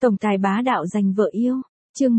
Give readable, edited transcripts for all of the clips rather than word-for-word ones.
Tổng tài bá đạo giành vợ yêu. Chương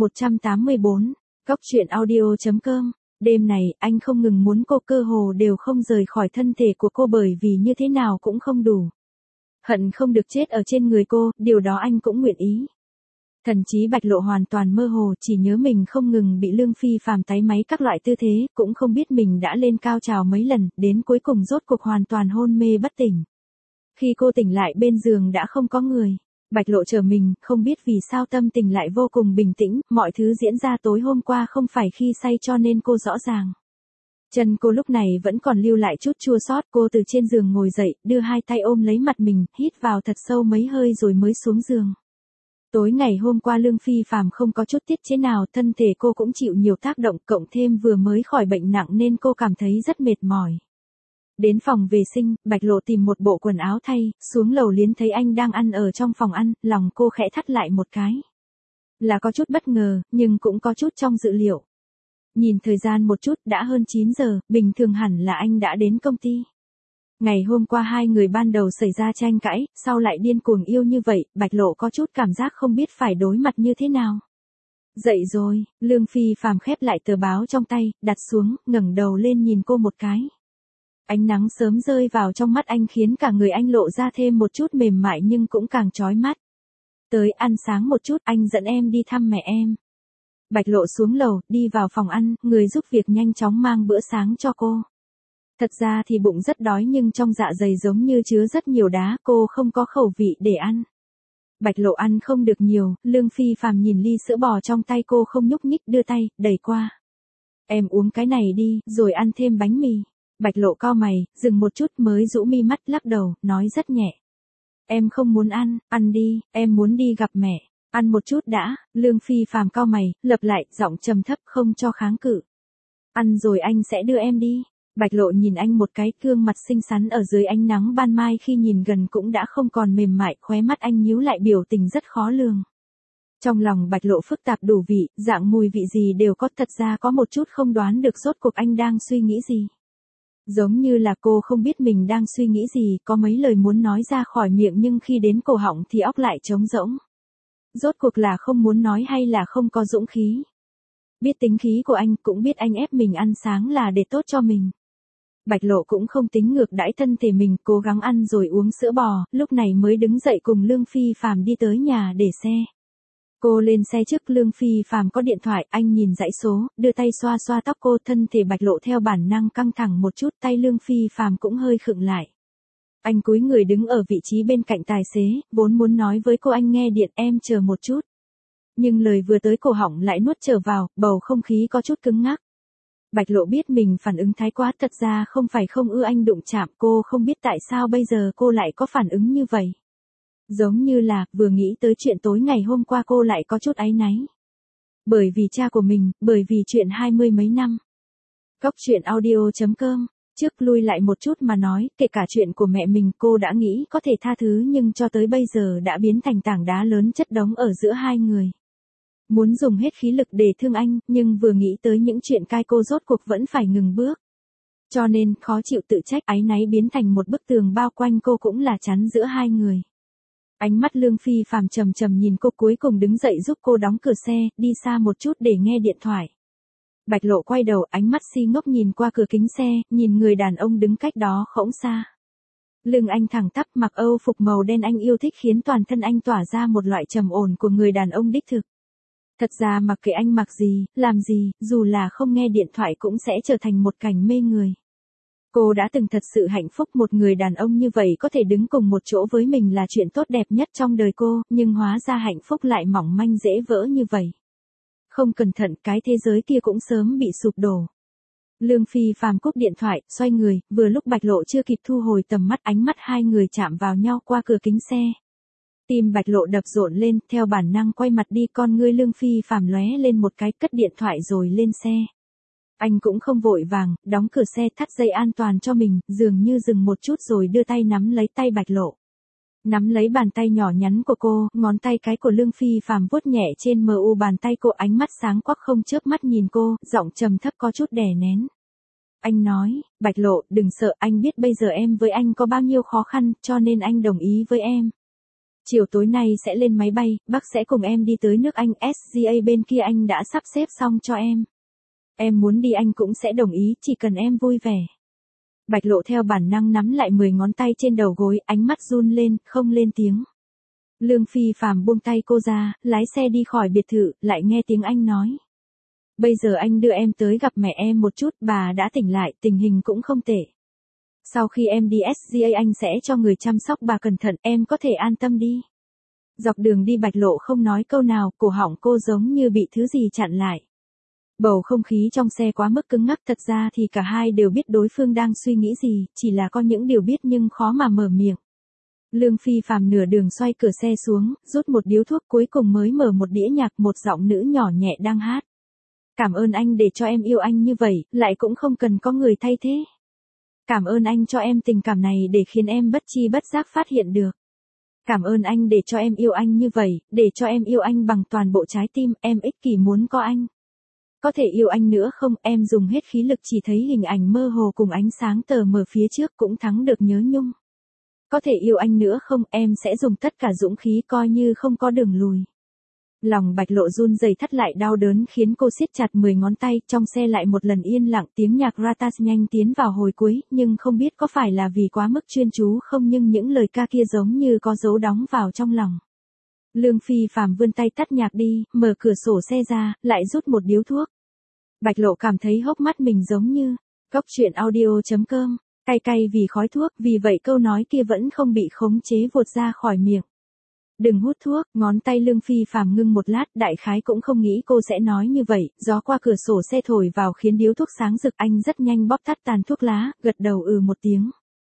184. Góc truyện audio.com. Đêm này, anh không ngừng muốn cô, cơ hồ đều không rời khỏi thân thể của cô bởi vì như thế nào cũng không đủ. Hận không được chết ở trên người cô, điều đó anh cũng nguyện ý. Thần trí Bạch Lộ hoàn toàn mơ hồ, chỉ nhớ mình không ngừng bị Lương Phi Phàm táy máy các loại tư thế, cũng không biết mình đã lên cao trào mấy lần, đến cuối cùng rốt cuộc hoàn toàn hôn mê bất tỉnh. Khi cô tỉnh lại bên giường đã không có người. Bạch Lộ chờ mình, không biết vì sao tâm tình lại vô cùng bình tĩnh, mọi thứ diễn ra tối hôm qua không phải khi say cho nên cô rõ ràng. Chân cô lúc này vẫn còn lưu lại chút chua xót, cô từ trên giường ngồi dậy, đưa hai tay ôm lấy mặt mình, hít vào thật sâu mấy hơi rồi mới xuống giường. Tối ngày hôm qua Lương Phi Phàm không có chút tiết chế nào, thân thể cô cũng chịu nhiều tác động, cộng thêm vừa mới khỏi bệnh nặng nên cô cảm thấy rất mệt mỏi. Đến phòng vệ sinh, Bạch Lộ tìm một bộ quần áo thay, xuống lầu liến thấy anh đang ăn ở trong phòng ăn, lòng cô khẽ thắt lại một cái. Là có chút bất ngờ, nhưng cũng có chút trong dự liệu. Nhìn thời gian một chút, đã hơn 9 giờ, bình thường hẳn là anh đã đến công ty. Ngày hôm qua hai người ban đầu xảy ra tranh cãi, sau lại điên cuồng yêu như vậy, Bạch Lộ có chút cảm giác không biết phải đối mặt như thế nào. Dậy rồi, Lương Phi Phàm khép lại tờ báo trong tay, đặt xuống, ngẩng đầu lên nhìn cô một cái. Ánh nắng sớm rơi vào trong mắt anh khiến cả người anh lộ ra thêm một chút mềm mại nhưng cũng càng chói mắt. Tới ăn sáng một chút, anh dẫn em đi thăm mẹ em. Bạch Lộ xuống lầu, đi vào phòng ăn, người giúp việc nhanh chóng mang bữa sáng cho cô. Thật ra thì bụng rất đói nhưng trong dạ dày giống như chứa rất nhiều đá, cô không có khẩu vị để ăn. Bạch Lộ ăn không được nhiều, Lương Phi Phàm nhìn ly sữa bò trong tay cô không nhúc nhích, đưa tay, đẩy qua. Em uống cái này đi, rồi ăn thêm bánh mì. Bạch Lộ cau mày, dừng một chút mới rũ mi mắt lắc đầu, nói rất nhẹ. Em không muốn ăn, ăn đi, em muốn đi gặp mẹ. Ăn một chút đã, Lương Phi Phàm cau mày, lặp lại, giọng trầm thấp không cho kháng cự. Ăn rồi anh sẽ đưa em đi. Bạch Lộ nhìn anh một cái, gương mặt xinh xắn ở dưới ánh nắng ban mai khi nhìn gần cũng đã không còn mềm mại, khóe mắt anh nhíu lại biểu tình rất khó lường. Trong lòng Bạch Lộ phức tạp đủ vị, dạng mùi vị gì đều có, thật ra có một chút không đoán được rốt cuộc anh đang suy nghĩ gì. Giống như là cô không biết mình đang suy nghĩ gì, có mấy lời muốn nói ra khỏi miệng nhưng khi đến cổ họng thì óc lại trống rỗng. Rốt cuộc là không muốn nói hay là không có dũng khí. Biết tính khí của anh, cũng biết anh ép mình ăn sáng là để tốt cho mình. Bạch Lộ cũng không tính ngược đãi thân thể mình, cố gắng ăn rồi uống sữa bò, lúc này mới đứng dậy cùng Lương Phi Phàm đi tới nhà để xe. Cô lên xe trước, Lương Phi Phàm có điện thoại, anh nhìn dãy số, đưa tay xoa xoa tóc cô, thân thể Bạch Lộ theo bản năng căng thẳng một chút, tay Lương Phi Phàm cũng hơi khựng lại. Anh cúi người đứng ở vị trí bên cạnh tài xế, vốn muốn nói với cô anh nghe điện, em chờ một chút. Nhưng lời vừa tới cổ họng lại nuốt trở vào, bầu không khí có chút cứng ngắc. Bạch Lộ biết mình phản ứng thái quá, thật ra không phải không ưa anh đụng chạm, cô không biết tại sao bây giờ cô lại có phản ứng như vậy. Giống như là, vừa nghĩ tới chuyện tối ngày hôm qua cô lại có chút áy náy. Bởi vì cha của mình, bởi vì chuyện 20 mấy năm. Góc truyện audio.com. Trước lui lại một chút mà nói, kể cả chuyện của mẹ mình cô đã nghĩ có thể tha thứ nhưng cho tới bây giờ đã biến thành tảng đá lớn chất đống ở giữa hai người. Muốn dùng hết khí lực để thương anh, nhưng vừa nghĩ tới những chuyện cai cô rốt cuộc vẫn phải ngừng bước. Cho nên, khó chịu tự trách, áy náy biến thành một bức tường bao quanh cô cũng là chắn giữa hai người. Ánh mắt Lương Phi Phàm trầm trầm nhìn cô, cuối cùng đứng dậy giúp cô đóng cửa xe, đi xa một chút để nghe điện thoại. Bạch Lộ quay đầu, ánh mắt si ngốc nhìn qua cửa kính xe, nhìn người đàn ông đứng cách đó khổng xa. Lưng anh thẳng tắp, mặc Âu phục màu đen anh yêu thích khiến toàn thân anh tỏa ra một loại trầm ổn của người đàn ông đích thực. Thật ra mặc kệ anh mặc gì, làm gì, dù là không nghe điện thoại cũng sẽ trở thành một cảnh mê người. Cô đã từng thật sự hạnh phúc, một người đàn ông như vậy có thể đứng cùng một chỗ với mình là chuyện tốt đẹp nhất trong đời cô, nhưng hóa ra hạnh phúc lại mỏng manh dễ vỡ như vậy. Không cẩn thận cái thế giới kia cũng sớm bị sụp đổ. Lương Phi Phàm cúp điện thoại, xoay người, vừa lúc Bạch Lộ chưa kịp thu hồi tầm mắt, ánh mắt hai người chạm vào nhau qua cửa kính xe. Tim Bạch Lộ đập rộn lên, theo bản năng quay mặt đi, con ngươi Lương Phi Phàm lóe lên một cái, cất điện thoại rồi lên xe. Anh cũng không vội vàng, đóng cửa xe, thắt dây an toàn cho mình, dường như dừng một chút rồi đưa tay nắm lấy tay Bạch Lộ. Nắm lấy bàn tay nhỏ nhắn của cô, ngón tay cái của Lương Phi Phàm vuốt nhẹ trên mu bàn tay cô, ánh mắt sáng quắc không chớp mắt nhìn cô, giọng trầm thấp có chút đè nén. Anh nói, Bạch Lộ, đừng sợ, anh biết bây giờ em với anh có bao nhiêu khó khăn, cho nên anh đồng ý với em. Chiều tối nay sẽ lên máy bay, bác sẽ cùng em đi tới nước Anh, SGA bên kia anh đã sắp xếp xong cho em. Em muốn đi anh cũng sẽ đồng ý, chỉ cần em vui vẻ. Bạch Lộ theo bản năng nắm lại 10 ngón tay trên đầu gối, ánh mắt run lên, không lên tiếng. Lương Phi Phàm buông tay cô ra, lái xe đi khỏi biệt thự, lại nghe tiếng anh nói. Bây giờ anh đưa em tới gặp mẹ em một chút, bà đã tỉnh lại, tình hình cũng không tệ. Sau khi em đi SGA anh sẽ cho người chăm sóc bà cẩn thận, em có thể an tâm đi. Dọc đường đi Bạch Lộ không nói câu nào, cổ họng cô giống như bị thứ gì chặn lại. Bầu không khí trong xe quá mức cứng ngắc, thật ra thì cả hai đều biết đối phương đang suy nghĩ gì, chỉ là có những điều biết nhưng khó mà mở miệng. Lương Phi Phàm nửa đường xoay cửa xe xuống, rút một điếu thuốc cuối cùng mới mở một đĩa nhạc, một giọng nữ nhỏ nhẹ đang hát. Cảm ơn anh để cho em yêu anh như vậy, lại cũng không cần có người thay thế. Cảm ơn anh cho em tình cảm này để khiến em bất chi bất giác phát hiện được. Cảm ơn anh để cho em yêu anh như vậy, để cho em yêu anh bằng toàn bộ trái tim, em ích kỷ muốn có anh. Có thể yêu anh nữa không, em dùng hết khí lực chỉ thấy hình ảnh mơ hồ cùng ánh sáng tờ mờ phía trước cũng thắng được nhớ nhung. Có thể yêu anh nữa không, em sẽ dùng tất cả dũng khí coi như không có đường lùi. Lòng Bạch Lộ run rẩy thắt lại đau đớn khiến cô siết chặt 10 ngón tay, trong xe lại một lần yên lặng, tiếng nhạc Ratas nhanh tiến vào hồi cuối, nhưng không biết có phải là vì quá mức chuyên chú không nhưng những lời ca kia giống như có dấu đóng vào trong lòng. Lương Phi Phàm vươn tay tắt nhạc đi, mở cửa sổ xe ra, lại rút một điếu thuốc. Bạch Lộ cảm thấy hốc mắt mình giống như, Cóc truyện audio.com, cay cay vì khói thuốc, vì vậy câu nói kia vẫn không bị khống chế vụt ra khỏi miệng. Đừng hút thuốc, ngón tay Lương Phi Phàm ngưng một lát, đại khái cũng không nghĩ cô sẽ nói như vậy, gió qua cửa sổ xe thổi vào khiến điếu thuốc sáng rực, anh rất nhanh bóp tắt tàn thuốc lá, gật đầu một tiếng.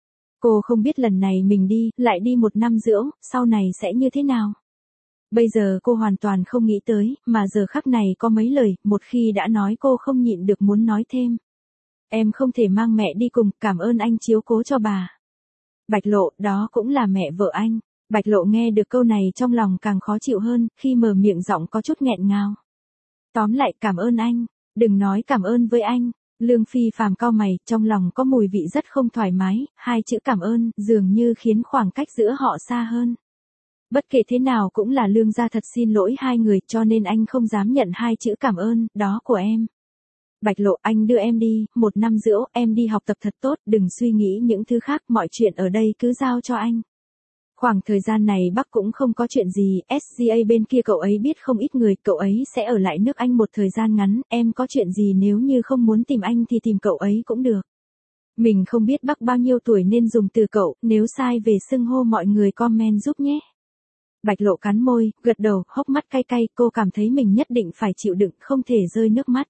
Cô không biết lần này mình đi, lại đi 1 năm rưỡi, sau này sẽ như thế nào. Bây giờ cô hoàn toàn không nghĩ tới, mà giờ khắc này có mấy lời, một khi đã nói cô không nhịn được muốn nói thêm. Em không thể mang mẹ đi cùng, cảm ơn anh chiếu cố cho bà. Bạch Lộ, đó cũng là mẹ vợ anh. Bạch Lộ nghe được câu này trong lòng càng khó chịu hơn, khi mở miệng giọng có chút nghẹn ngào. Tóm lại, cảm ơn anh, đừng nói cảm ơn với anh. Lương Phi Phàm cau mày, trong lòng có mùi vị rất không thoải mái, hai chữ cảm ơn, dường như khiến khoảng cách giữa họ xa hơn. Bất kể thế nào cũng là Lương gia thật xin lỗi hai người, cho nên anh không dám nhận hai chữ cảm ơn, đó của em. Bạch Lộ, anh đưa em đi, 1 năm rưỡi, em đi học tập thật tốt, đừng suy nghĩ những thứ khác, mọi chuyện ở đây cứ giao cho anh. Khoảng thời gian này Bắc cũng không có chuyện gì, SGA bên kia cậu ấy biết không ít người, cậu ấy sẽ ở lại nước Anh một thời gian ngắn, em có chuyện gì nếu như không muốn tìm anh thì tìm cậu ấy cũng được. Mình không biết Bắc bao nhiêu tuổi nên dùng từ cậu, nếu sai về xưng hô mọi người comment giúp nhé. Bạch Lộ cắn môi, gật đầu, hốc mắt cay cay, cô cảm thấy mình nhất định phải chịu đựng, không thể rơi nước mắt.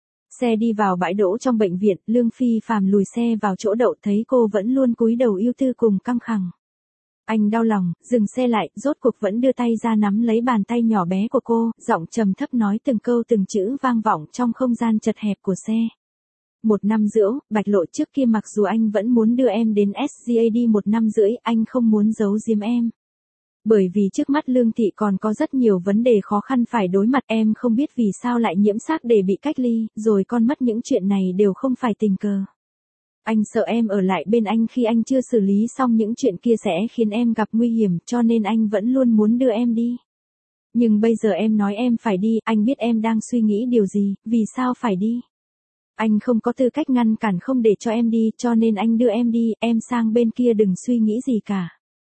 Xe đi vào bãi đỗ trong bệnh viện, Lương Phi Phàm lùi xe vào chỗ đậu thấy cô vẫn luôn cúi đầu ưu tư cùng căng khẳng. Anh đau lòng, dừng xe lại, rốt cuộc vẫn đưa tay ra nắm lấy bàn tay nhỏ bé của cô, giọng trầm thấp nói từng câu từng chữ vang vọng trong không gian chật hẹp của xe. 1 năm rưỡi, Bạch Lộ, trước kia mặc dù anh vẫn muốn đưa em đến SGA đi 1 năm rưỡi, anh không muốn giấu giếm em. Bởi vì trước mắt Lương Thị còn có rất nhiều vấn đề khó khăn phải đối mặt, em không biết vì sao lại nhiễm xác để bị cách ly, rồi con mất những chuyện này đều không phải tình cờ. Anh sợ em ở lại bên anh khi anh chưa xử lý xong những chuyện kia sẽ khiến em gặp nguy hiểm, cho nên anh vẫn luôn muốn đưa em đi. Nhưng bây giờ em nói em phải đi, anh biết em đang suy nghĩ điều gì, vì sao phải đi. Anh không có tư cách ngăn cản không để cho em đi, cho nên anh đưa em đi, em sang bên kia đừng suy nghĩ gì cả.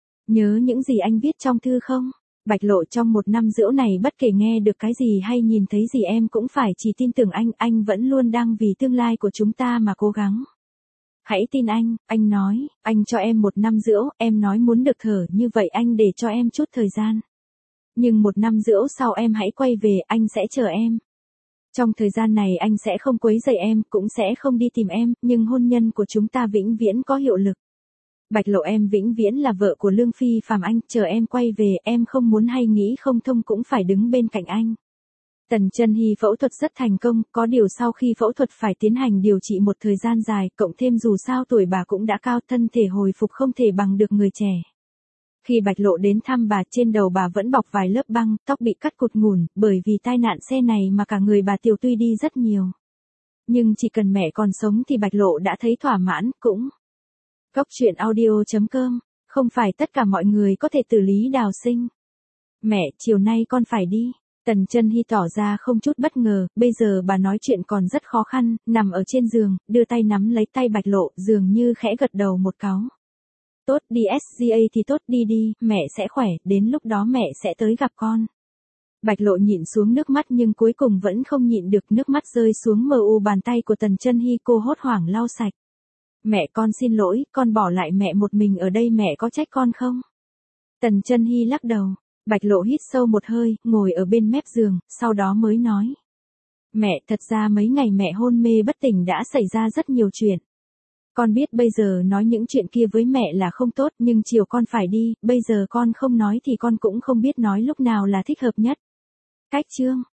Nhớ những gì anh viết trong thư không? Bạch Lộ, trong 1 năm rưỡi này bất kể nghe được cái gì hay nhìn thấy gì em cũng phải chỉ tin tưởng anh vẫn luôn đang vì tương lai của chúng ta mà cố gắng. Hãy tin anh nói, anh cho em 1 năm rưỡi, em nói muốn được thở như vậy anh để cho em chút thời gian. Nhưng 1 năm rưỡi sau em hãy quay về, anh sẽ chờ em. Trong thời gian này anh sẽ không quấy rầy em, cũng sẽ không đi tìm em, nhưng hôn nhân của chúng ta vĩnh viễn có hiệu lực. Bạch Lộ, em vĩnh viễn là vợ của Lương Phi Phàm, anh chờ em quay về, em không muốn hay nghĩ không thông cũng phải đứng bên cạnh anh. Tần Chân Hy phẫu thuật rất thành công, có điều sau khi phẫu thuật phải tiến hành điều trị một thời gian dài, cộng thêm dù sao tuổi bà cũng đã cao, thân thể hồi phục không thể bằng được người trẻ. Khi Bạch Lộ đến thăm bà, trên đầu bà vẫn bọc vài lớp băng, tóc bị cắt cụt ngủn, bởi vì tai nạn xe này mà cả người bà tiểu tụy đi rất nhiều. Nhưng chỉ cần mẹ còn sống thì Bạch Lộ đã thấy thỏa mãn, cũng. Cóc truyện audio.com Không phải tất cả mọi người có thể xử lý Đào Sinh. Mẹ, chiều nay con phải đi. Tần Chân Hy tỏ ra không chút bất ngờ, bây giờ bà nói chuyện còn rất khó khăn, nằm ở trên giường, đưa tay nắm lấy tay Bạch Lộ, dường như khẽ gật đầu một cái. Tốt, đi SGA thì tốt, đi đi, mẹ sẽ khỏe, đến lúc đó mẹ sẽ tới gặp con. Bạch Lộ nhịn xuống nước mắt nhưng cuối cùng vẫn không nhịn được, nước mắt rơi xuống mờ u bàn tay của Tần Chân Hy, cô hốt hoảng lau sạch. Mẹ, con xin lỗi, con bỏ lại mẹ một mình ở đây, mẹ có trách con không? Tần Chân Hy lắc đầu. Bạch Lộ hít sâu một hơi, ngồi ở bên mép giường, sau đó mới nói. Mẹ, thật ra mấy ngày mẹ hôn mê bất tỉnh đã xảy ra rất nhiều chuyện. Con biết bây giờ nói những chuyện kia với mẹ là không tốt, nhưng chiều con phải đi, bây giờ con không nói thì con cũng không biết nói lúc nào là thích hợp nhất. Cách chương